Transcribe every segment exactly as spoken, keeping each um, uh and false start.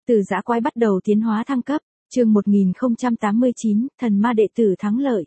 Từ dã quái bắt đầu tiến hóa thăng cấp, chương một nghìn không trăm tám mươi chín, thần ma đệ tử thắng lợi.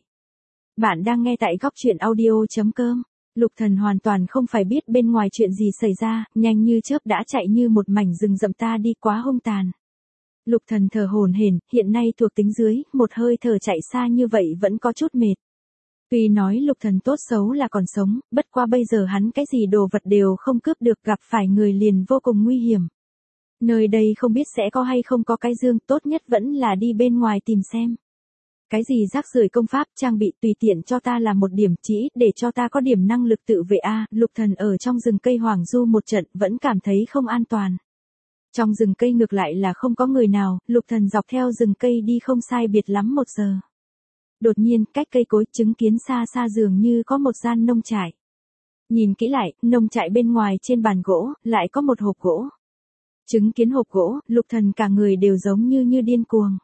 Bạn đang nghe tại góc truyện audio.com. Lục Thần hoàn toàn không phải biết bên ngoài chuyện gì xảy ra, nhanh như chớp đã chạy như một mảnh rừng rậm ta đi quá hung tàn. Lục Thần thở hổn hển, hiện nay thuộc tính dưới, một hơi thở chạy xa như vậy vẫn có chút mệt. Tuy nói Lục Thần tốt xấu là còn sống, bất qua bây giờ hắn cái gì đồ vật đều không cướp được, gặp phải người liền vô cùng nguy hiểm. Nơi đây không biết sẽ có hay không có cái dương, tốt nhất vẫn là đi bên ngoài tìm xem. Cái gì rác rưởi công pháp, trang bị tùy tiện cho ta là một điểm chỉ để cho ta có điểm năng lực tự vệ a. Lục Thần ở trong rừng cây hoang du một trận vẫn cảm thấy không an toàn. Trong rừng cây ngược lại là không có người nào, Lục Thần dọc theo rừng cây đi không sai biệt lắm một giờ. Đột nhiên, cách cây cối chứng kiến xa xa dường như có một gian nông trại. Nhìn kỹ lại, nông trại bên ngoài trên bàn gỗ, lại có một hộp gỗ. Chứng kiến hộp gỗ, Lục Thần cả người đều giống như như điên cuồng.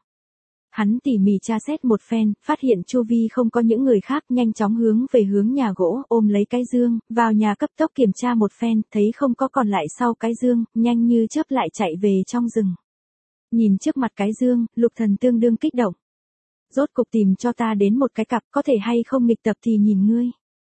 Hắn tỉ mỉ tra xét một phen, phát hiện chu vi không có những người khác, nhanh chóng hướng về hướng nhà gỗ, ôm lấy cái dương, vào nhà cấp tốc kiểm tra một phen, thấy không có còn lại sau cái dương, nhanh như chớp lại chạy về trong rừng. Nhìn trước mặt cái dương, Lục Thần tương đương kích động. Rốt cục tìm cho ta đến một cái cặp, có thể hay không nghịch tập thì nhìn ngươi.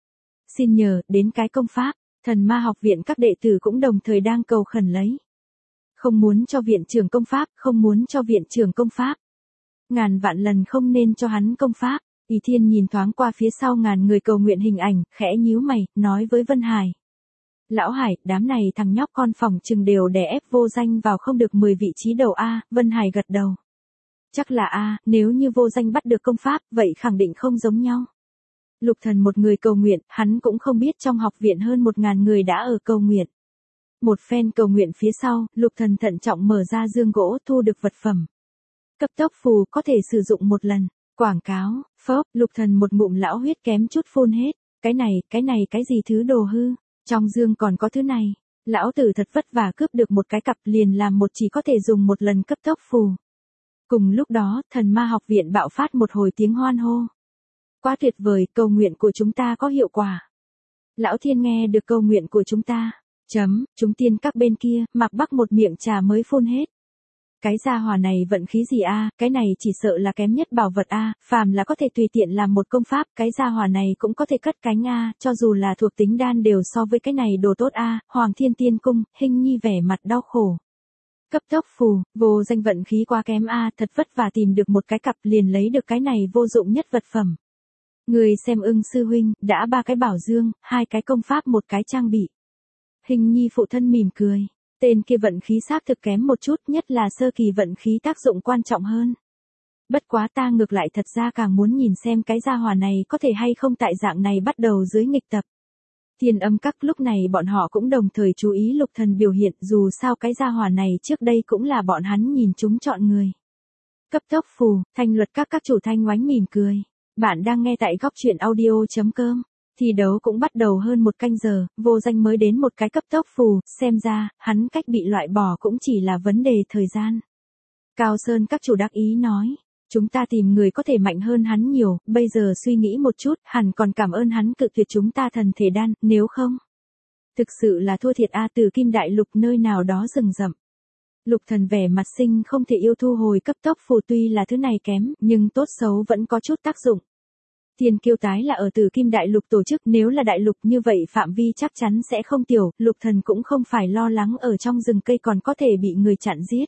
Xin nhờ, đến cái công pháp, thần ma học viện các đệ tử cũng đồng thời đang cầu khẩn lấy. Không muốn cho viện trưởng công pháp, không muốn cho viện trưởng công pháp. Ngàn vạn lần không nên cho hắn công pháp. Ý Thiên nhìn thoáng qua phía sau ngàn người cầu nguyện hình ảnh, khẽ nhíu mày, nói với Vân Hải. Lão Hải, đám này thằng nhóc con phòng chừng đều đè ép vô danh vào không được mười vị trí đầu A. Vân Hải gật đầu. Chắc là A, nếu như vô danh bắt được công pháp, vậy khẳng định không giống nhau. Lục Thần một người cầu nguyện, hắn cũng không biết trong học viện hơn một ngàn người đã ở cầu nguyện. Một phen cầu nguyện phía sau, Lục Thần thận trọng mở ra dương gỗ, thu được vật phẩm. Cấp tốc phù có thể sử dụng một lần. Quảng cáo, phốc, Lục Thần một ngụm lão huyết kém chút phun hết. Cái này, cái này cái gì thứ đồ hư. Trong dương còn có thứ này. Lão tử thật vất vả cướp được một cái cặp liền làm một chỉ có thể dùng một lần cấp tốc phù. Cùng lúc đó, thần ma học viện bạo phát một hồi tiếng hoan hô. Quá tuyệt vời, cầu nguyện của chúng ta có hiệu quả. Lão Thiên nghe được cầu nguyện của chúng ta. Chấm, chúng tiên các bên kia, Mạc Bắc một miệng trà mới phun hết. Cái gia hỏa này vận khí gì a, cái này chỉ sợ là kém nhất bảo vật a, phàm là có thể tùy tiện làm một công pháp, cái gia hỏa này cũng có thể cất cánh a, cho dù là thuộc tính đan đều so với cái này đồ tốt a. Hoàng Thiên Tiên Cung, Hinh Nhi vẻ mặt đau khổ. Cấp tốc phù, vô danh vận khí quá kém a, thật vất vả tìm được một cái cặp liền lấy được cái này vô dụng nhất vật phẩm. Người xem Ưng sư huynh, đã ba cái bảo dương, hai cái công pháp một cái trang bị. Hình Nhi phụ thân mỉm cười. Tên kia vận khí xác thực kém một chút, nhất là sơ kỳ vận khí tác dụng quan trọng hơn. Bất quá ta ngược lại thật ra càng muốn nhìn xem cái gia hỏa này có thể hay không tại dạng này bắt đầu dưới nghịch tập. Thiên Âm các lúc này bọn họ cũng đồng thời chú ý Lục Thần biểu hiện, dù sao cái gia hỏa này trước đây cũng là bọn hắn nhìn chúng chọn người. Cấp tốc phù, thanh luật các các chủ thanh ngoánh mỉm cười. Bạn đang nghe tại góc truyện audio.com. Thi đấu cũng bắt đầu hơn một canh giờ, vô danh mới đến một cái cấp tốc phù, xem ra, hắn cách bị loại bỏ cũng chỉ là vấn đề thời gian. Cao Sơn các chủ đắc ý nói, chúng ta tìm người có thể mạnh hơn hắn nhiều, bây giờ suy nghĩ một chút, hẳn còn cảm ơn hắn cự tuyệt chúng ta thần thể đan, nếu không. Thực sự là thua thiệt a. Từ Kim Đại Lục nơi nào đó rừng rậm. Lục Thần vẻ mặt sinh không thể yêu thu hồi cấp tốc phù, tuy là thứ này kém, nhưng tốt xấu vẫn có chút tác dụng. Thiên Kiêu tái là ở Từ Kim Đại Lục tổ chức, nếu là đại lục như vậy phạm vi chắc chắn sẽ không tiểu, Lục Thần cũng không phải lo lắng ở trong rừng cây còn có thể bị người chặn giết.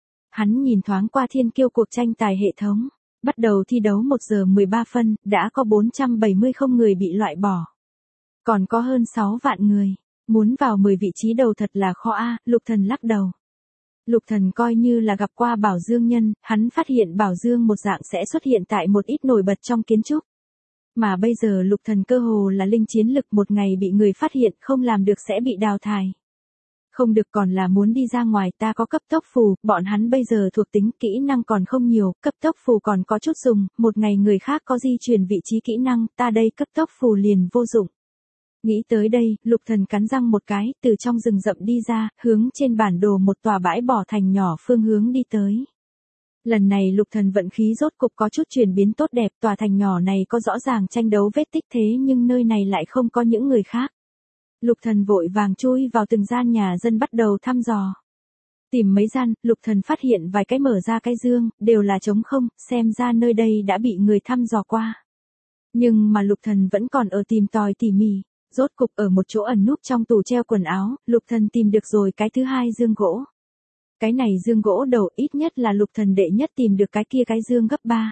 Hắn nhìn thoáng qua Thiên Kiêu cuộc tranh tài hệ thống, bắt đầu thi đấu một giờ mười ba phân, đã có bốn trăm bảy mươi không người bị loại bỏ. Còn có hơn sáu vạn người, muốn vào mười vị trí đầu thật là khó a. Lục Thần lắc đầu. Lục Thần coi như là gặp qua Bảo Dương nhân, hắn phát hiện Bảo Dương một dạng sẽ xuất hiện tại một ít nổi bật trong kiến trúc. Mà bây giờ Lục Thần cơ hồ là linh chiến lực, một ngày bị người phát hiện không làm được sẽ bị đào thải. Không được còn là muốn đi ra ngoài, ta có cấp tốc phù, bọn hắn bây giờ thuộc tính kỹ năng còn không nhiều, cấp tốc phù còn có chút dùng, một ngày người khác có di chuyển vị trí kỹ năng, ta đây cấp tốc phù liền vô dụng. Nghĩ tới đây, Lục Thần cắn răng một cái, từ trong rừng rậm đi ra, hướng trên bản đồ một tòa bãi bỏ thành nhỏ phương hướng đi tới. Lần này Lục Thần vận khí rốt cục có chút chuyển biến tốt đẹp, tòa thành nhỏ này có rõ ràng tranh đấu vết tích thế nhưng nơi này lại không có những người khác. Lục Thần vội vàng chui vào từng gian nhà dân bắt đầu thăm dò. Tìm mấy gian, Lục Thần phát hiện vài cái mở ra cái dương, đều là trống không, xem ra nơi đây đã bị người thăm dò qua. Nhưng mà Lục Thần vẫn còn ở tìm tòi tỉ mỉ, rốt cục ở một chỗ ẩn núp trong tủ treo quần áo, Lục Thần tìm được rồi cái thứ hai dương gỗ. Cái này dương gỗ đầu ít nhất là Lục Thần đệ nhất tìm được cái kia cái dương gấp ba.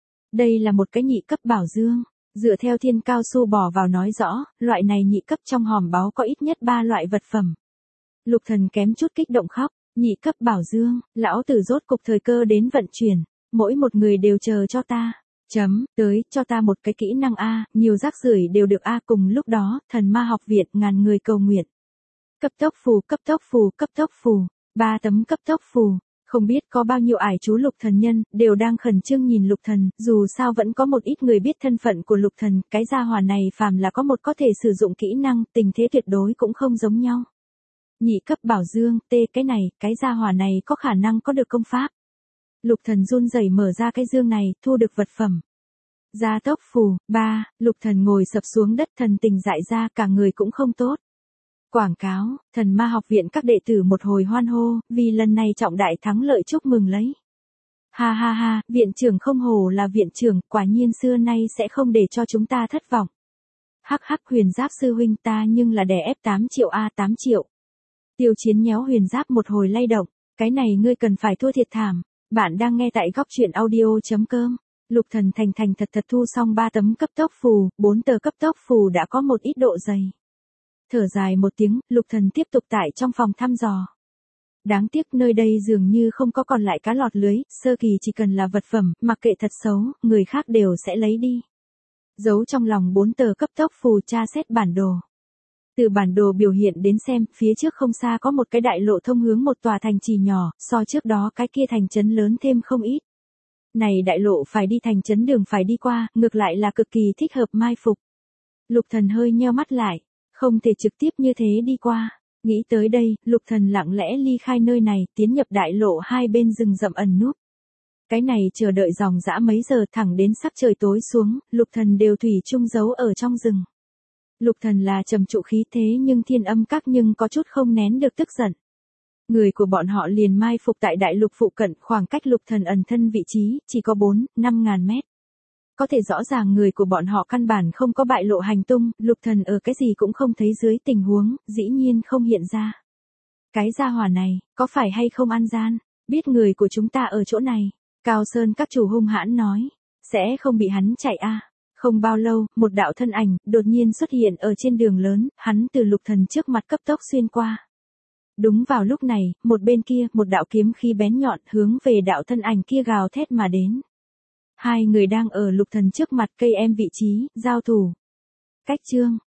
Đây là một cái nhị cấp bảo dương, dựa theo thiên cao su bỏ vào nói rõ, loại này nhị cấp trong hòm báu có ít nhất ba loại vật phẩm. Lục Thần kém chút kích động khóc, nhị cấp bảo dương, lão tử rốt cục thời cơ đến vận chuyển, mỗi một người đều chờ cho ta. Chấm, tới, cho ta một cái kỹ năng A, nhiều rác rưởi đều được A. Cùng lúc đó, thần ma học viện ngàn người cầu nguyện. Cấp tốc phù, cấp tốc phù, cấp tốc phù, ba tấm cấp tốc phù. Không biết có bao nhiêu ải chú Lục Thần nhân, đều đang khẩn trương nhìn Lục Thần, dù sao vẫn có một ít người biết thân phận của Lục Thần, cái gia hỏa này phàm là có một có thể sử dụng kỹ năng, tình thế tuyệt đối cũng không giống nhau. Nhị cấp bảo dương, tê cái này, cái gia hỏa này có khả năng có được công pháp. Lục Thần run rẩy mở ra cái dương này, thu được vật phẩm. Gia tốc phù, ba, Lục Thần ngồi sập xuống đất thần tình dại ra cả người cũng không tốt. Quảng cáo, thần ma học viện các đệ tử một hồi hoan hô, vì lần này trọng đại thắng lợi chúc mừng lấy. Ha ha ha, viện trưởng không hổ là viện trưởng, quả nhiên xưa nay sẽ không để cho chúng ta thất vọng. Hắc hắc Huyền Giáp sư huynh ta nhưng là đè ép tám triệu a tám triệu. Tiêu Chiến nhéo Huyền Giáp một hồi lay động, cái này ngươi cần phải thua thiệt thảm. Bạn đang nghe tại góc truyện audio.com. Lục Thần thành thành thật thật thu xong ba tấm cấp tốc phù, bốn tờ cấp tốc phù đã có một ít độ dày. Thở dài một tiếng, Lục Thần tiếp tục tại trong phòng thăm dò. Đáng tiếc nơi đây dường như không có còn lại cá lọt lưới, sơ kỳ chỉ cần là vật phẩm, mặc kệ thật xấu, người khác đều sẽ lấy đi. Giấu trong lòng bốn tờ cấp tốc phù tra xét bản đồ. Từ bản đồ biểu hiện đến xem, phía trước không xa có một cái đại lộ thông hướng một tòa thành trì nhỏ, so trước đó cái kia thành trấn lớn thêm không ít. Này đại lộ phải đi thành trấn đường phải đi qua, ngược lại là cực kỳ thích hợp mai phục. Lục Thần hơi nheo mắt lại, không thể trực tiếp như thế đi qua. Nghĩ tới đây, Lục Thần lặng lẽ ly khai nơi này, tiến nhập đại lộ hai bên rừng rậm ẩn núp. Cái này chờ đợi dòng dã mấy giờ thẳng đến sắc trời tối xuống, Lục Thần đều thủy chung giấu ở trong rừng. Lục Thần là trầm trụ khí thế nhưng thiên âm các nhưng có chút không nén được tức giận. Người của bọn họ liền mai phục tại đại lục phụ cận, khoảng cách Lục Thần ẩn thân vị trí, chỉ có bốn, năm ngàn mét. Có thể rõ ràng người của bọn họ căn bản không có bại lộ hành tung, Lục Thần ở cái gì cũng không thấy dưới tình huống, dĩ nhiên không hiện ra. Cái gia hỏa này, có phải hay không ăn gian, biết người của chúng ta ở chỗ này. Cao Sơn các chủ hung hãn nói, sẽ không bị hắn chạy a. À. Không bao lâu, một đạo thân ảnh, đột nhiên xuất hiện ở trên đường lớn, hắn từ Lục Thần trước mặt cấp tốc xuyên qua. Đúng vào lúc này, một bên kia, một đạo kiếm khí bén nhọn hướng về đạo thân ảnh kia gào thét mà đến. Hai người đang ở Lục Thần trước mặt cây em vị trí, giao thủ. Cách chương,